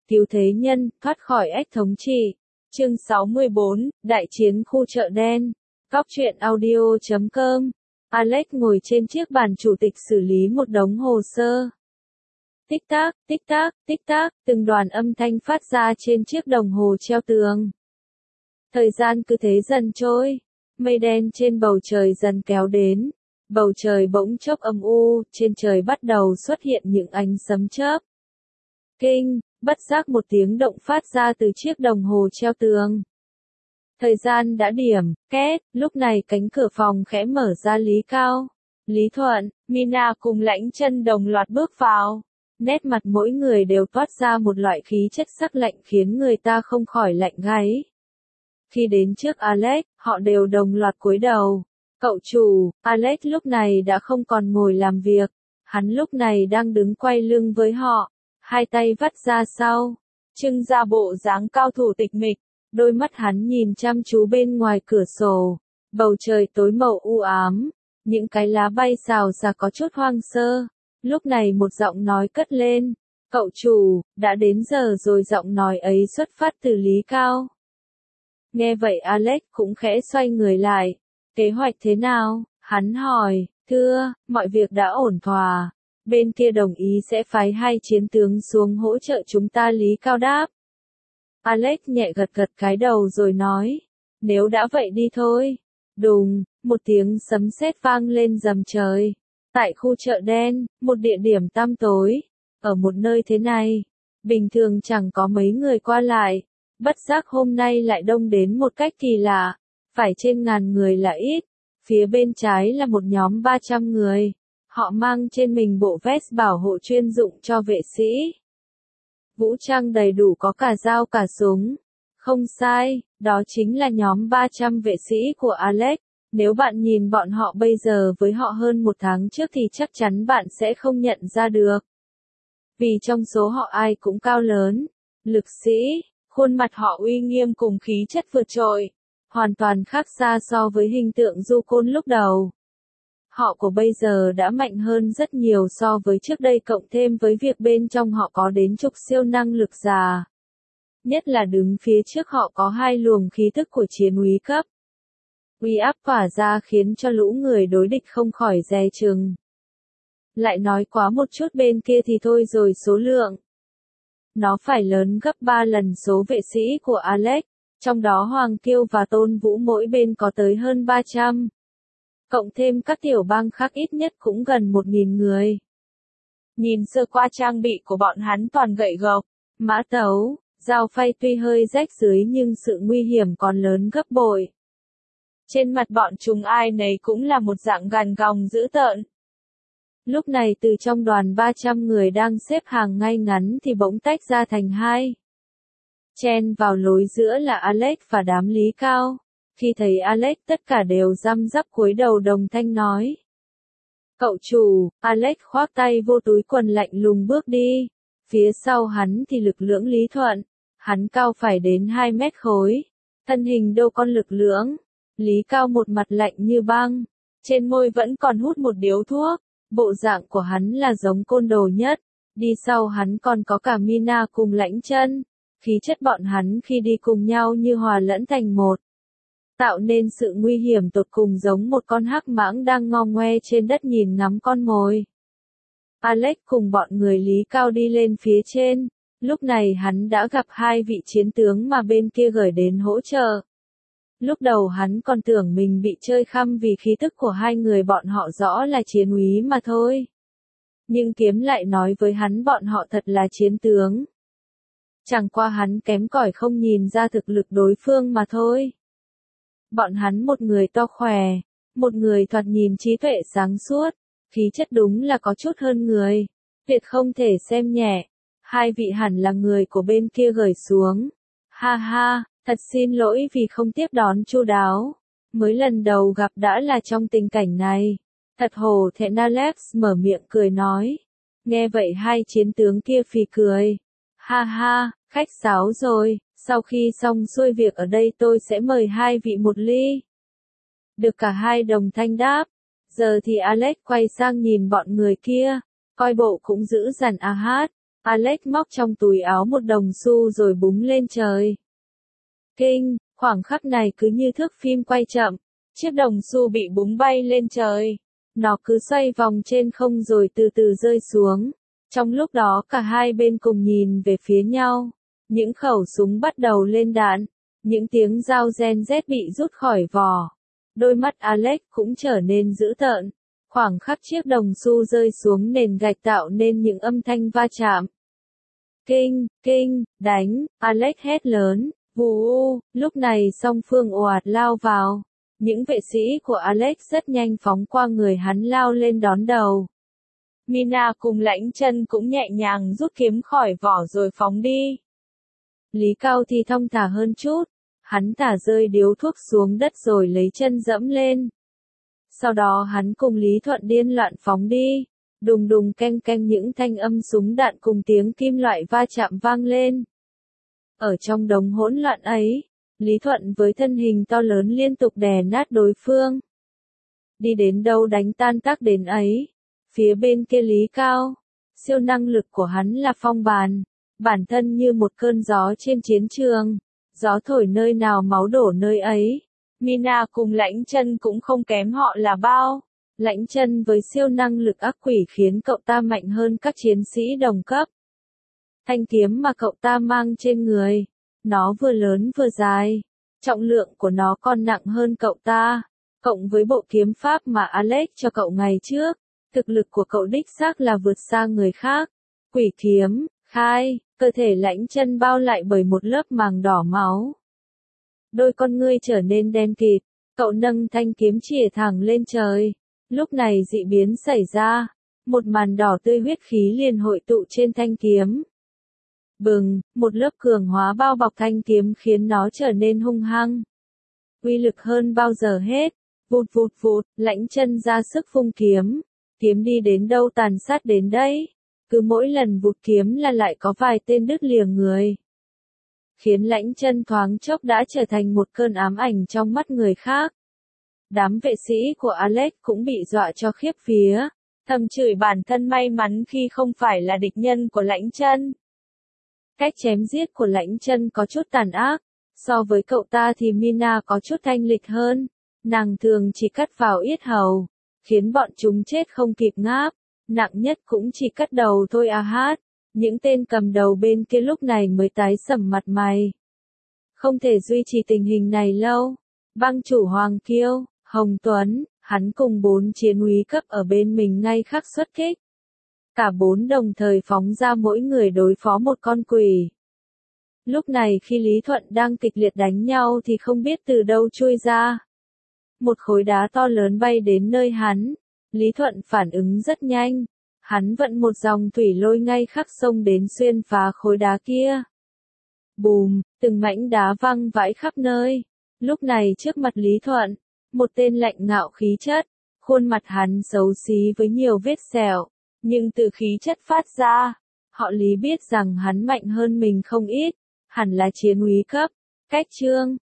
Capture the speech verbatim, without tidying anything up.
cứu thế nhân, thoát khỏi ách thống trị. Chương sáu mươi bốn, Đại chiến khu chợ đen. Góc truyện audio chấm com. Alex ngồi trên chiếc bàn chủ tịch xử lý một đống hồ sơ. Tích tắc, tích tắc, tích tắc, từng đoàn âm thanh phát ra trên chiếc đồng hồ treo tường. Thời gian cứ thế dần trôi, mây đen trên bầu trời dần kéo đến, bầu trời bỗng chốc âm u, trên trời bắt đầu xuất hiện những ánh sấm chớp. Kinh, bất giác một tiếng động phát ra từ chiếc đồng hồ treo tường. Thời gian đã điểm, két, lúc này cánh cửa phòng khẽ mở ra. Lý Cao, Lý Thuận, Mina cùng Lãnh Chân đồng loạt bước vào. Nét mặt mỗi người đều toát ra một loại khí chất sắc lạnh khiến người ta không khỏi lạnh gáy. Khi đến trước Alex, họ đều đồng loạt cúi đầu. Cậu chủ, Alex lúc này đã không còn ngồi làm việc. Hắn lúc này đang đứng quay lưng với họ, hai tay vắt ra sau, trưng ra bộ dáng cao thủ tịch mịch. Đôi mắt hắn nhìn chăm chú bên ngoài cửa sổ, bầu trời tối màu u ám, những cái lá bay xào xạc có chút hoang sơ. Lúc này một giọng nói cất lên, cậu chủ, đã đến giờ rồi. Giọng nói ấy xuất phát từ Lý Cao. Nghe vậy Alex cũng khẽ xoay người lại. Kế hoạch thế nào? Hắn hỏi. Thưa, mọi việc đã ổn thỏa. Bên kia đồng ý sẽ phái hai chiến tướng xuống hỗ trợ chúng ta. Lý Cao đáp. Alex nhẹ gật gật cái đầu rồi nói. Nếu đã vậy đi thôi. Đùng, một tiếng sấm sét vang lên rầm trời. Tại khu chợ đen, một địa điểm tăm tối, ở một nơi thế này, bình thường chẳng có mấy người qua lại, bất giác hôm nay lại đông đến một cách kỳ lạ, phải trên ngàn người là ít. Phía bên trái là một nhóm ba trăm người, họ mang trên mình bộ vest bảo hộ chuyên dụng cho vệ sĩ. Vũ trang đầy đủ, có cả dao cả súng. Không sai, đó chính là nhóm ba trăm vệ sĩ của Alex. Nếu bạn nhìn bọn họ bây giờ với họ hơn một tháng trước thì chắc chắn bạn sẽ không nhận ra được. Vì trong số họ ai cũng cao lớn, lực sĩ, khuôn mặt họ uy nghiêm cùng khí chất vượt trội, hoàn toàn khác xa so với hình tượng du côn lúc đầu. Họ của bây giờ đã mạnh hơn rất nhiều so với trước đây, cộng thêm với việc bên trong họ có đến chục siêu năng lực giả. Nhất là đứng phía trước họ có hai luồng khí tức của chiến úy cấp. Uy áp tỏa ra khiến cho lũ người đối địch không khỏi dè chừng. Lại nói quá một chút bên kia thì thôi rồi, số lượng nó phải lớn gấp ba lần số vệ sĩ của Alex, trong đó Hoàng Kiêu và Tôn Vũ mỗi bên có tới hơn ba trăm. Cộng thêm các tiểu bang khác ít nhất cũng gần một nghìn người. Nhìn sơ qua trang bị của bọn hắn toàn gậy gộc, mã tấu, dao phay, tuy hơi rách dưới nhưng sự nguy hiểm còn lớn gấp bội. Trên mặt bọn chúng ai nấy cũng là một dạng gằn gòng dữ tợn. Lúc này từ trong đoàn ba trăm người đang xếp hàng ngay ngắn thì bỗng tách ra thành hai. Chen vào lối giữa là Alex và đám Lý Cao. Khi thấy Alex tất cả đều răm rắp cúi đầu đồng thanh nói. Cậu chủ, Alex khoác tay vô túi quần lạnh lùng bước đi. Phía sau hắn thì lực lưỡng Lý Thuận. Hắn cao phải đến hai mét khối. Thân hình đâu con lực lưỡng. Lý Cao một mặt lạnh như băng, trên môi vẫn còn hút một điếu thuốc, bộ dạng của hắn là giống côn đồ nhất. Đi sau hắn còn có cả Mina cùng Lãnh Chân, khí chất bọn hắn khi đi cùng nhau như hòa lẫn thành một, tạo nên sự nguy hiểm tột cùng, giống một con hắc mãng đang ngo ngoe trên đất nhìn ngắm con mồi. Alex cùng bọn người Lý Cao đi lên phía trên, lúc này hắn đã gặp hai vị chiến tướng mà bên kia gửi đến hỗ trợ. Lúc đầu hắn còn tưởng mình bị chơi khăm vì khí tức của hai người bọn họ rõ là chiến úy mà thôi. Nhưng kiếm lại nói với hắn bọn họ thật là chiến tướng. Chẳng qua hắn kém cỏi không nhìn ra thực lực đối phương mà thôi. Bọn hắn một người to khỏe, một người thoạt nhìn trí tuệ sáng suốt, khí chất đúng là có chút hơn người, tuyệt không thể xem nhẹ. Hai vị hẳn là người của bên kia gửi xuống. Ha ha. Thật xin lỗi vì không tiếp đón chu đáo. Mới lần đầu gặp đã là trong tình cảnh này. Thật hổ thẹn. Alex mở miệng cười nói. Nghe vậy hai chiến tướng kia phì cười. Ha ha, khách sáo rồi, sau khi xong xuôi việc ở đây tôi sẽ mời hai vị một ly. Được cả hai đồng thanh đáp. Giờ thì Alex quay sang nhìn bọn người kia, coi bộ cũng giữ dằn a hát. Alex móc trong túi áo một đồng xu rồi búng lên trời. Kinh, khoảng khắc này cứ như thước phim quay chậm, chiếc đồng xu bị búng bay lên trời. Nó cứ xoay vòng trên không rồi từ từ rơi xuống. Trong lúc đó cả hai bên cùng nhìn về phía nhau. Những khẩu súng bắt đầu lên đạn. Những tiếng dao gen rét bị rút khỏi vỏ. Đôi mắt Alex cũng trở nên dữ tợn. Khoảng khắc chiếc đồng xu rơi xuống nền gạch tạo nên những âm thanh va chạm. Kinh, kinh, đánh, Alex hét lớn. Vù u, lúc này song phương ồ ạt lao vào. Những vệ sĩ của Alex rất nhanh phóng qua người hắn lao lên đón đầu. Mina cùng Lãnh Chân cũng nhẹ nhàng rút kiếm khỏi vỏ rồi phóng đi. Lý Cao thì thong thả hơn chút. Hắn thả rơi điếu thuốc xuống đất rồi lấy chân dẫm lên. Sau đó hắn cùng Lý Thuận điên loạn phóng đi. Đùng đùng keng keng những thanh âm súng đạn cùng tiếng kim loại va chạm vang lên. Ở trong đống hỗn loạn ấy, Lý Thuận với thân hình to lớn liên tục đè nát đối phương. Đi đến đâu đánh tan tác đến ấy. Phía bên kia Lý Cao, siêu năng lực của hắn là phong bàn, bản thân như một cơn gió trên chiến trường, gió thổi nơi nào máu đổ nơi ấy. Mina cùng Lãnh Chân cũng không kém họ là bao. Lãnh Chân với siêu năng lực ác quỷ khiến cậu ta mạnh hơn các chiến sĩ đồng cấp. Thanh kiếm mà cậu ta mang trên người, nó vừa lớn vừa dài, trọng lượng của nó còn nặng hơn cậu ta, cộng với bộ kiếm pháp mà Alex cho cậu ngày trước, thực lực của cậu đích xác là vượt xa người khác. Quỷ kiếm, khai, cơ thể Lãnh Chân bao lại bởi một lớp màng đỏ máu. Đôi con ngươi trở nên đen kịt, cậu nâng thanh kiếm chĩa thẳng lên trời. Lúc này dị biến xảy ra, một màn đỏ tươi huyết khí liền hội tụ trên thanh kiếm. Bừng, một lớp cường hóa bao bọc thanh kiếm khiến nó trở nên hung hăng. Uy lực hơn bao giờ hết, vụt vụt vụt, Lãnh Chân ra sức vung kiếm. Kiếm đi đến đâu tàn sát đến đấy. Cứ mỗi lần vụt kiếm là lại có vài tên đứt lìa người. Khiến Lãnh Chân thoáng chốc đã trở thành một cơn ám ảnh trong mắt người khác. Đám vệ sĩ của Alex cũng bị dọa cho khiếp vía, thầm chửi bản thân may mắn khi không phải là địch nhân của Lãnh Chân. Cách chém giết của Lãnh Chân có chút tàn ác, so với cậu ta thì Mina có chút thanh lịch hơn, nàng thường chỉ cắt vào yết hầu, khiến bọn chúng chết không kịp ngáp, nặng nhất cũng chỉ cắt đầu thôi à hát. Những tên cầm đầu bên kia lúc này mới tái sầm mặt mày. Không thể duy trì tình hình này lâu. Bang chủ Hoàng Kiêu, Hồng Tuấn, hắn cùng bốn chiến úy cấp ở bên mình ngay khắc xuất kích. Cả bốn đồng thời phóng ra mỗi người đối phó một con quỷ. Lúc này khi Lý Thuận đang kịch liệt đánh nhau thì không biết từ đâu chui ra. Một khối đá to lớn bay đến nơi hắn. Lý Thuận phản ứng rất nhanh. Hắn vận một dòng thủy lôi ngay khắc xông đến xuyên phá khối đá kia. Bùm, từng mảnh đá văng vãi khắp nơi. Lúc này trước mặt Lý Thuận, một tên lạnh ngạo khí chất, khuôn mặt hắn xấu xí với nhiều vết sẹo, nhưng từ khí chất phát ra, họ Lý biết rằng hắn mạnh hơn mình không ít, hẳn là chiến úy cấp. Cách chương